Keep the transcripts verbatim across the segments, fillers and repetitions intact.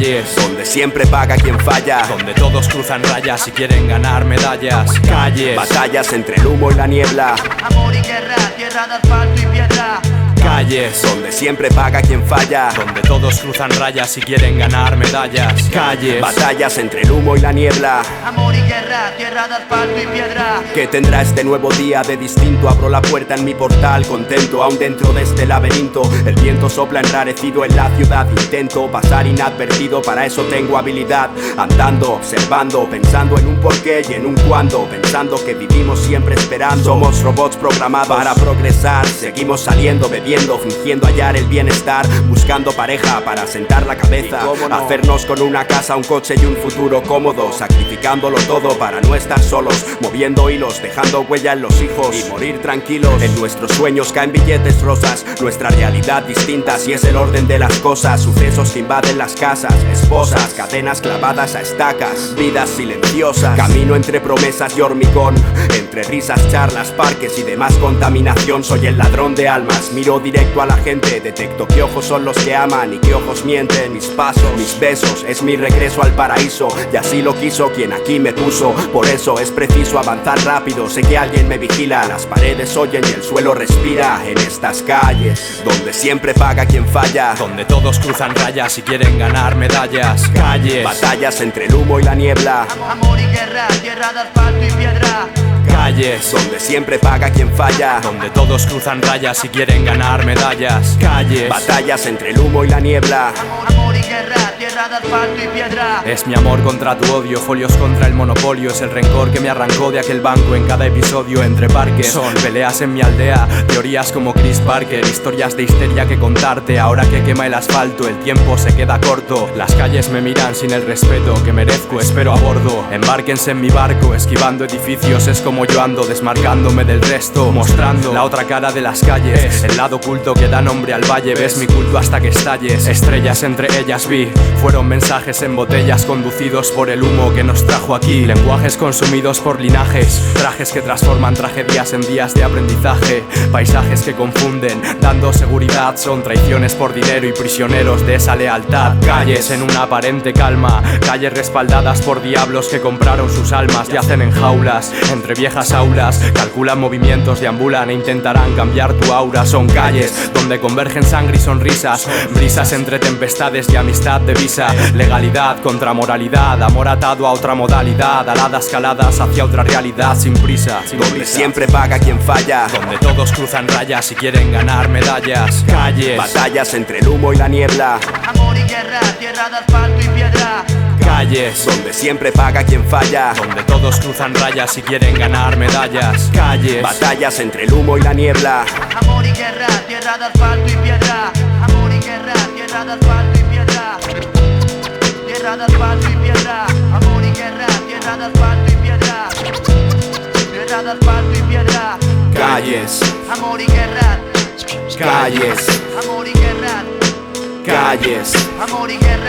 Calles donde siempre paga quien falla, donde todos cruzan rayas y quieren ganar medallas. Calles, batallas entre el humo y la niebla. Amor y guerra, tierra de asfalto y piedra. Calles donde siempre paga quien falla, donde todos cruzan rayas y quieren ganar medallas. Calles, batallas entre el humo y la niebla. Amor y guerra, tierra de asfalto y piedra. ¿Qué tendrá este nuevo día de distinto? Abro la puerta en mi portal, contento, aún dentro de este laberinto. El viento sopla enrarecido en la ciudad. Intento pasar inadvertido, para eso tengo habilidad. Andando, observando, pensando en un porqué y en un cuándo. Pensando que vivimos siempre esperando. Somos robots programados para progresar. Seguimos saliendo, bebiendo, fingiendo hallar el bienestar. Buscando pareja para sentar la cabeza. No? Hacernos con una casa, un coche y un futuro cómodo. Sacrificándolo todo para no estar solos. Moviendo hilos, dejando huella en los hijos y morir tranquilos. En nuestros sueños caen billetes rosas. Nuestra realidad distinta, si es el orden de las cosas. Sucesos que invaden las casas, esposas, cadenas clavadas a estacas, vidas silenciosas. Camino entre promesas y hormigón, entre risas, charlas, parques y demás contaminación. Soy el ladrón de almas, miro directo a la gente. Detecto qué ojos son los que aman y qué ojos mienten. Mis pasos, mis besos, es mi regreso al paraíso. Y así lo quiso quien aquí me puso. Por eso es preciso avanzar rápido. Sé que alguien me vigila, las paredes oyen y el suelo respira. En estas calles, donde siempre paga quien falla, donde todos cruzan rayas y quieren ganar medallas. Calles, batallas entre el humo y la niebla. Amor y guerra, tierra de asfalto y piedra. Calles donde siempre paga quien falla, donde todos cruzan rayas y quieren ganar medallas. Calles, batallas entre el humo y la niebla. Amor y guerra, tierra de asfalto y piedra. Es mi amor contra tu odio, folios contra el monopolio. Es el rencor que me arrancó de aquel banco en cada episodio entre parques. Son peleas en mi aldea, teorías como Chris Parker, historias de histeria que contarte. Ahora que quema el asfalto, el tiempo se queda corto. Las calles me miran sin el respeto que merezco, espero a bordo. Embárquense en mi barco, esquivando edificios. Es como yo ando, desmarcándome del resto, mostrando la otra cara de las calles, el lado oculto que da nombre al valle. Ves mi culto hasta que estalles, estrellas entre ellas vi. Fueron mensajes en botellas conducidos por el humo que nos trajo aquí. Lenguajes consumidos por linajes, trajes que transforman tragedias en días de aprendizaje. Paisajes que confunden, dando seguridad. Son traiciones por dinero y prisioneros de esa lealtad. Calles en una aparente calma, calles respaldadas por diablos que compraron sus almas. Yacen en jaulas, entre viejas aulas, calculan movimientos, deambulan e intentarán cambiar tu aura. Son calles donde convergen sangre y sonrisas, brisas entre tempestades y amistad de visa. Legalidad contra moralidad, amor atado a otra modalidad, aladas caladas hacia otra realidad sin prisa, sin donde prisa. Siempre paga quien falla, donde todos cruzan rayas y quieren ganar medallas. Calles, batallas entre el humo y la niebla. Amor y guerra, tierra de asfalto y piedra. Calles donde siempre paga quien falla, donde todos cruzan rayas y quieren ganar medallas. Calles, batallas entre el humo y la niebla. Amor y guerra, tierra de asfalto y piedra. Amor y guerra, tierra de asfalto y piedra. Tierra de asfalto y piedra. Amor y guerra, tierra de asfalto y piedra. Tierra de asfalto y piedra. Calles, amor y guerra. Calles, amor y guerra. Calles, amor y guerra.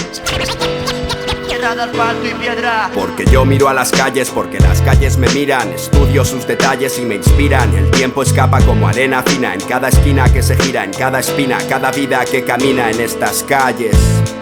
Tierra de asfalto y piedra. Porque yo miro a las calles, porque las calles me miran. Estudio sus detalles y me inspiran. El tiempo escapa como arena fina en cada esquina que se gira, en cada espina, cada vida que camina en estas calles.